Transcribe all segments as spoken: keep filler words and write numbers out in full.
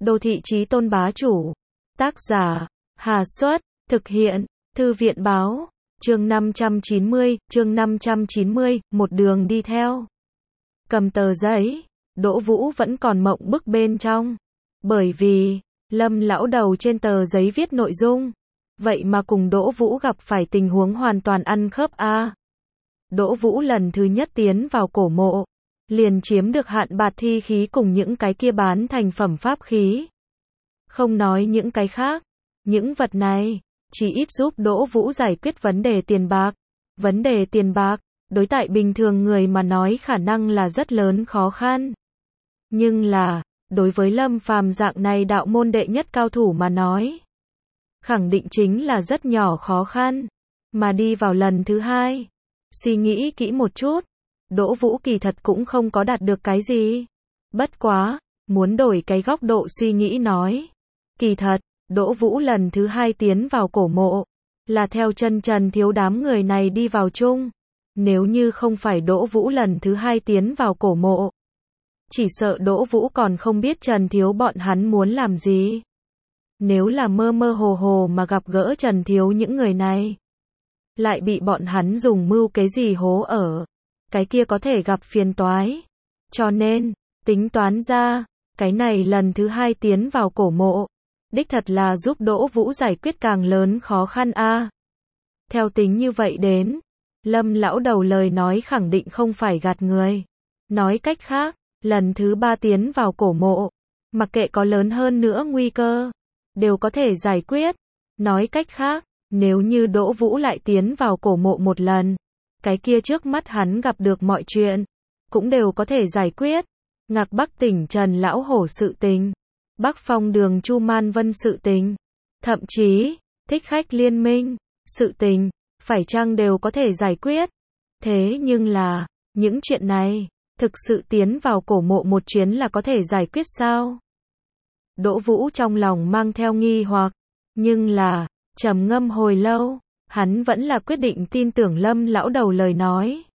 Đô thị chí tôn bá chủ. Tác giả, Hà Xuất, thực hiện, Thư viện báo, chương năm trăm chín mươi, chương năm trăm chín mươi, một đường đi theo. Cầm tờ giấy, Đỗ Vũ vẫn còn mộng bức bên trong. Bởi vì, Lâm lão đầu trên tờ giấy viết nội dung. Vậy mà cùng Đỗ Vũ gặp phải tình huống hoàn toàn ăn khớp a. Đỗ Vũ lần thứ nhất tiến vào cổ mộ, liền chiếm được hạn bạt thi khí cùng những cái kia bán thành phẩm pháp khí. Không nói những cái khác, những vật này chỉ ít giúp Đỗ Vũ giải quyết vấn đề tiền bạc. Vấn đề tiền bạc, đối tại bình thường người mà nói khả năng là rất lớn khó khăn. Nhưng là, đối với Lâm Phàm dạng này đạo môn đệ nhất cao thủ mà nói, khẳng định chính là rất nhỏ khó khăn. Mà đi vào lần thứ hai, suy nghĩ kỹ một chút, Đỗ Vũ kỳ thật cũng không có đạt được cái gì. Bất quá, muốn đổi cái góc độ suy nghĩ nói. Kỳ thật, Đỗ Vũ lần thứ hai tiến vào cổ mộ, là theo chân Trần Thiếu đám người này đi vào chung. Nếu như không phải Đỗ Vũ lần thứ hai tiến vào cổ mộ, chỉ sợ Đỗ Vũ còn không biết Trần Thiếu bọn hắn muốn làm gì. Nếu là mơ mơ hồ hồ mà gặp gỡ Trần Thiếu những người này, lại bị bọn hắn dùng mưu kế gì hố ở, cái kia có thể gặp phiền toái. Cho nên, tính toán ra, cái này lần thứ hai tiến vào cổ mộ, đích thật là giúp Đỗ Vũ giải quyết càng lớn khó khăn a. Theo tính như vậy đến, Lâm lão đầu lời nói khẳng định không phải gạt người. Nói cách khác, lần thứ ba tiến vào cổ mộ, mặc kệ có lớn hơn nữa nguy cơ, đều có thể giải quyết. Nói cách khác, nếu như Đỗ Vũ lại tiến vào cổ mộ một lần, cái kia trước mắt hắn gặp được mọi chuyện, cũng đều có thể giải quyết. Ngạc Bắc tỉnh Trần Lão Hổ sự tình, Bắc Phong đường Chu Man Vân sự tình, thậm chí, Thích Khách Liên Minh, sự tình, phải chăng đều có thể giải quyết. Thế nhưng là, những chuyện này, thực sự tiến vào cổ mộ một chuyến là có thể giải quyết sao? Đỗ Vũ trong lòng mang theo nghi hoặc, nhưng là, trầm ngâm hồi lâu, hắn vẫn là quyết định tin tưởng Lâm lão đầu lời nói.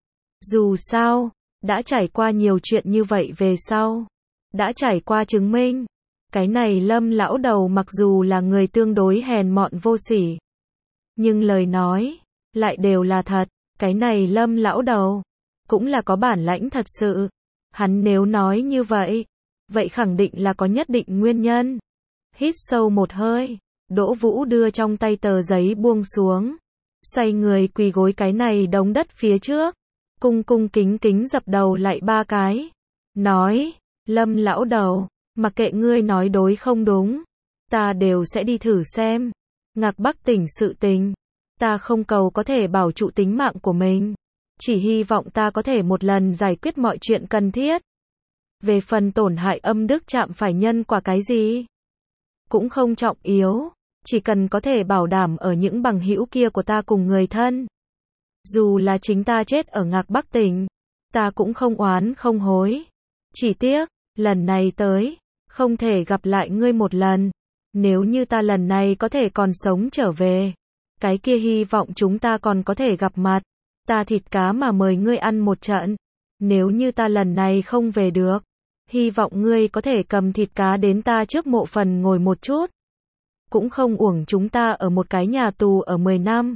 Dù sao, đã trải qua nhiều chuyện như vậy về sau, đã trải qua chứng minh, cái này Lâm lão đầu mặc dù là người tương đối hèn mọn vô sỉ, nhưng lời nói lại đều là thật. Cái này Lâm lão đầu cũng là có bản lãnh thật sự. Hắn nếu nói như vậy, vậy khẳng định là có nhất định nguyên nhân. Hít sâu một hơi, Đỗ Vũ đưa trong tay tờ giấy buông xuống, xoay người quỳ gối cái này đống đất phía trước, cung cung kính kính dập đầu lại ba cái, nói: Lâm lão đầu, mặc kệ ngươi nói đối không đúng, ta đều sẽ đi thử xem. Ngạc Bắc tỉnh sự tình, ta không cầu có thể bảo trụ tính mạng của mình, chỉ hy vọng ta có thể một lần giải quyết mọi chuyện cần thiết. Về phần tổn hại âm đức chạm phải nhân quả cái gì, cũng không trọng yếu, chỉ cần có thể bảo đảm ở những bằng hữu kia của ta cùng người thân. Dù là chính ta chết ở Ngạc Bắc tỉnh, ta cũng không oán không hối. Chỉ tiếc, lần này tới, không thể gặp lại ngươi một lần. Nếu như ta lần này có thể còn sống trở về, cái kia hy vọng chúng ta còn có thể gặp mặt. Ta thịt cá mà mời ngươi ăn một trận. Nếu như ta lần này không về được, hy vọng ngươi có thể cầm thịt cá đến ta trước mộ phần ngồi một chút. Cũng không uổng chúng ta ở một cái nhà tù ở mười năm.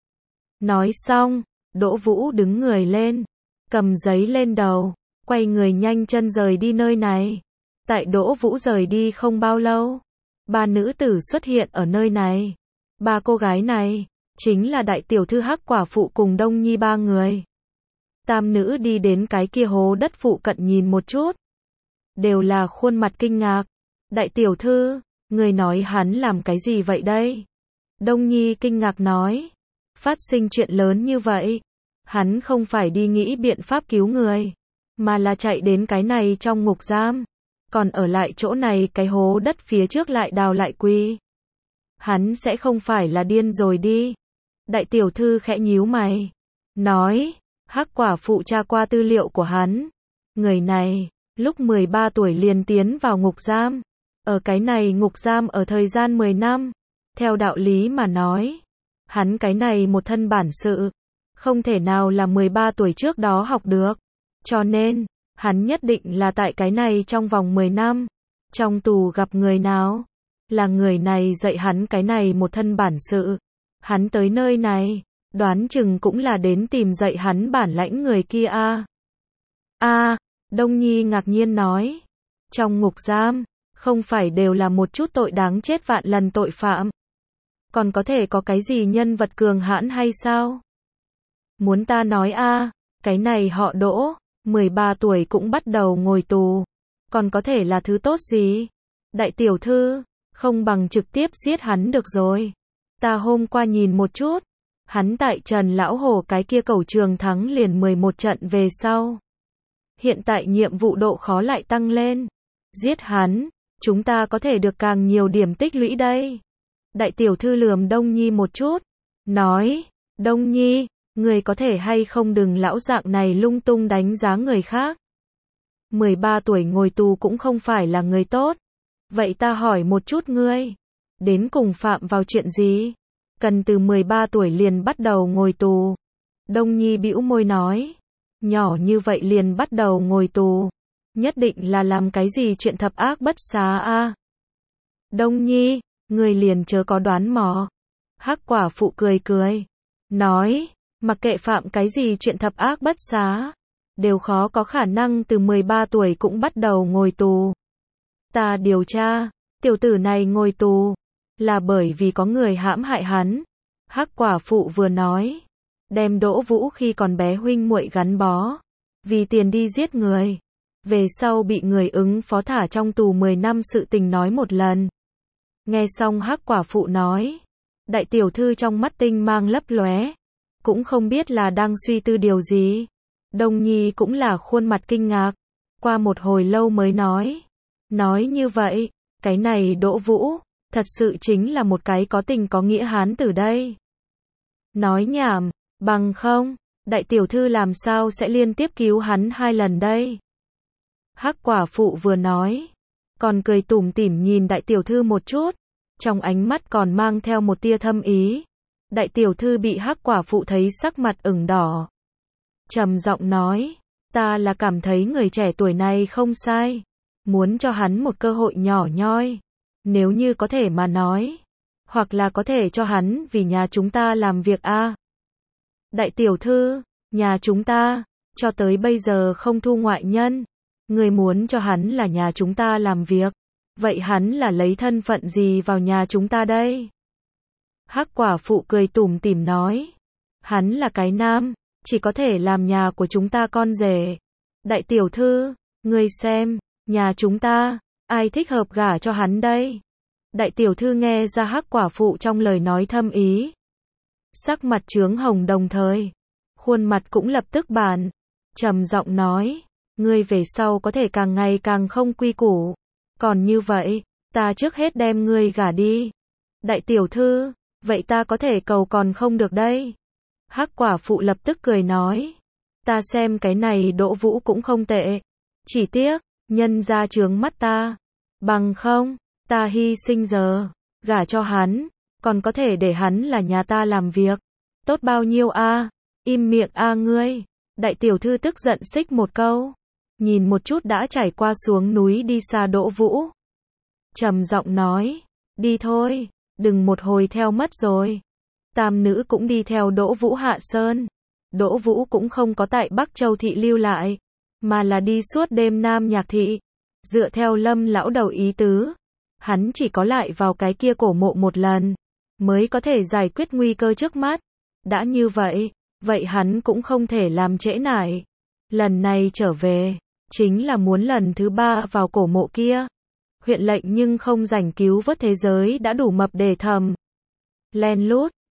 Nói xong, Đỗ Vũ đứng người lên, cầm giấy lên đầu, quay người nhanh chân rời đi nơi này. Tại Đỗ Vũ rời đi không bao lâu, ba nữ tử xuất hiện ở nơi này. Ba cô gái này, chính là đại tiểu thư Hắc quả phụ cùng Đông Nhi ba người. Tam nữ đi đến cái kia hố đất phụ cận nhìn một chút, đều là khuôn mặt kinh ngạc. Đại tiểu thư, người nói hắn làm cái gì vậy đây? Đông Nhi kinh ngạc nói, phát sinh chuyện lớn như vậy, hắn không phải đi nghĩ biện pháp cứu người, mà là chạy đến cái này trong ngục giam, còn ở lại chỗ này cái hố đất phía trước lại đào lại quy. Hắn sẽ không phải là điên rồi đi? Đại tiểu thư khẽ nhíu mày, nói, Hắc quả phụ tra qua tư liệu của hắn. Người này, lúc mười ba tuổi liền tiến vào ngục giam. Ở cái này ngục giam ở thời gian mười năm. Theo đạo lý mà nói, hắn cái này một thân bản sự, không thể nào là mười ba tuổi trước đó học được. Cho nên, hắn nhất định là tại cái này trong vòng mười năm, Trong tù gặp người nào? Là người này dạy hắn cái này một thân bản sự. Hắn tới nơi này, đoán chừng cũng là đến tìm dạy hắn bản lãnh người kia a. A, Đông Nhi ngạc nhiên nói. Trong ngục giam, không phải đều là một chút tội đáng chết vạn lần tội phạm. Còn có thể có cái gì nhân vật cường hãn hay sao? Muốn ta nói a, cái này họ Đỗ, mười ba tuổi cũng bắt đầu ngồi tù. Còn có thể là thứ tốt gì? Đại tiểu thư, không bằng trực tiếp giết hắn được rồi. Ta hôm qua nhìn một chút, hắn tại Trần Lão Hồ cái kia cẩu trường thắng liền mười một trận về sau. Hiện tại nhiệm vụ độ khó lại tăng lên. Giết hắn, chúng ta có thể được càng nhiều điểm tích lũy đây. Đại tiểu thư lườm Đông Nhi một chút, nói, Đông Nhi, người có thể hay không đừng lão dạng này lung tung đánh giá người khác. mười ba tuổi ngồi tù cũng không phải là người tốt. Vậy ta hỏi một chút ngươi, đến cùng phạm vào chuyện gì? Cần từ mười ba tuổi liền bắt đầu ngồi tù. Đông Nhi bĩu môi nói, nhỏ như vậy liền bắt đầu ngồi tù, nhất định là làm cái gì chuyện thập ác bất xá a. Đông Nhi, ngươi liền chớ có đoán mò. Hắc quả phụ cười cười, nói, mặc kệ phạm cái gì chuyện thập ác bất xá, đều khó có khả năng từ mười ba tuổi cũng bắt đầu ngồi tù. Ta điều tra, tiểu tử này ngồi tù, là bởi vì có người hãm hại hắn. Hắc quả phụ vừa nói, đem Đỗ Vũ khi còn bé huynh muội gắn bó, vì tiền đi giết người, về sau bị người ứng phó thả trong tù mười năm sự tình nói một lần. Nghe xong Hắc quả phụ nói, đại tiểu thư trong mắt tinh mang lấp lóe, cũng không biết là đang suy tư điều gì. Đông Nhi cũng là khuôn mặt kinh ngạc, qua một hồi lâu mới nói, nói như vậy, cái này Đỗ Vũ, thật sự chính là một cái có tình có nghĩa hán tử đây. Nói nhảm, bằng không, đại tiểu thư làm sao sẽ liên tiếp cứu hắn hai lần đây? Hắc quả phụ vừa nói, còn cười tủm tỉm nhìn đại tiểu thư một chút, trong ánh mắt còn mang theo một tia thâm ý. Đại tiểu thư bị Hắc quả phụ thấy sắc mặt ửng đỏ, trầm giọng nói, ta là cảm thấy người trẻ tuổi này không sai, muốn cho hắn một cơ hội nhỏ nhoi, nếu như có thể mà nói, hoặc là có thể cho hắn vì nhà chúng ta làm việc a. À. Đại tiểu thư, nhà chúng ta, cho tới bây giờ không thu ngoại nhân, người muốn cho hắn là nhà chúng ta làm việc, vậy hắn là lấy thân phận gì vào nhà chúng ta đây? Hắc quả phụ cười tủm tỉm nói, hắn là cái nam, chỉ có thể làm nhà của chúng ta con rể. Đại tiểu thư, ngươi xem, nhà chúng ta, ai thích hợp gả cho hắn đây? Đại tiểu thư nghe ra Hắc quả phụ trong lời nói thâm ý, sắc mặt chướng hồng đồng thời, khuôn mặt cũng lập tức bản, trầm giọng nói, ngươi về sau có thể càng ngày càng không quy củ, còn như vậy, ta trước hết đem ngươi gả đi. Đại tiểu thư, vậy ta có thể cầu còn không được đây. Hắc quả phụ lập tức cười nói, ta xem cái này Đỗ Vũ cũng không tệ, chỉ tiếc, nhân ra chướng mắt ta, bằng không, ta hy sinh giờ, gả cho hắn, còn có thể để hắn là nhà ta làm việc, tốt bao nhiêu a? À? Im miệng a à ngươi. Đại tiểu thư tức giận xích một câu, nhìn một chút đã trải qua xuống núi đi xa Đỗ Vũ, trầm giọng nói, đi thôi, đừng một hồi theo mất rồi. Tam nữ cũng đi theo Đỗ Vũ hạ sơn. Đỗ Vũ cũng không có tại Bắc Châu thị lưu lại, mà là đi suốt đêm Nam Nhạc thị. Dựa theo Lâm lão đầu ý tứ, hắn chỉ có lại vào cái kia cổ mộ một lần, mới có thể giải quyết nguy cơ trước mắt. Đã như vậy, vậy hắn cũng không thể làm trễ nải. Lần này trở về, chính là muốn lần thứ ba vào cổ mộ kia. Huyện lệnh nhưng không rảnh cứu vớt thế giới đã đủ mập để thầm. Len lút,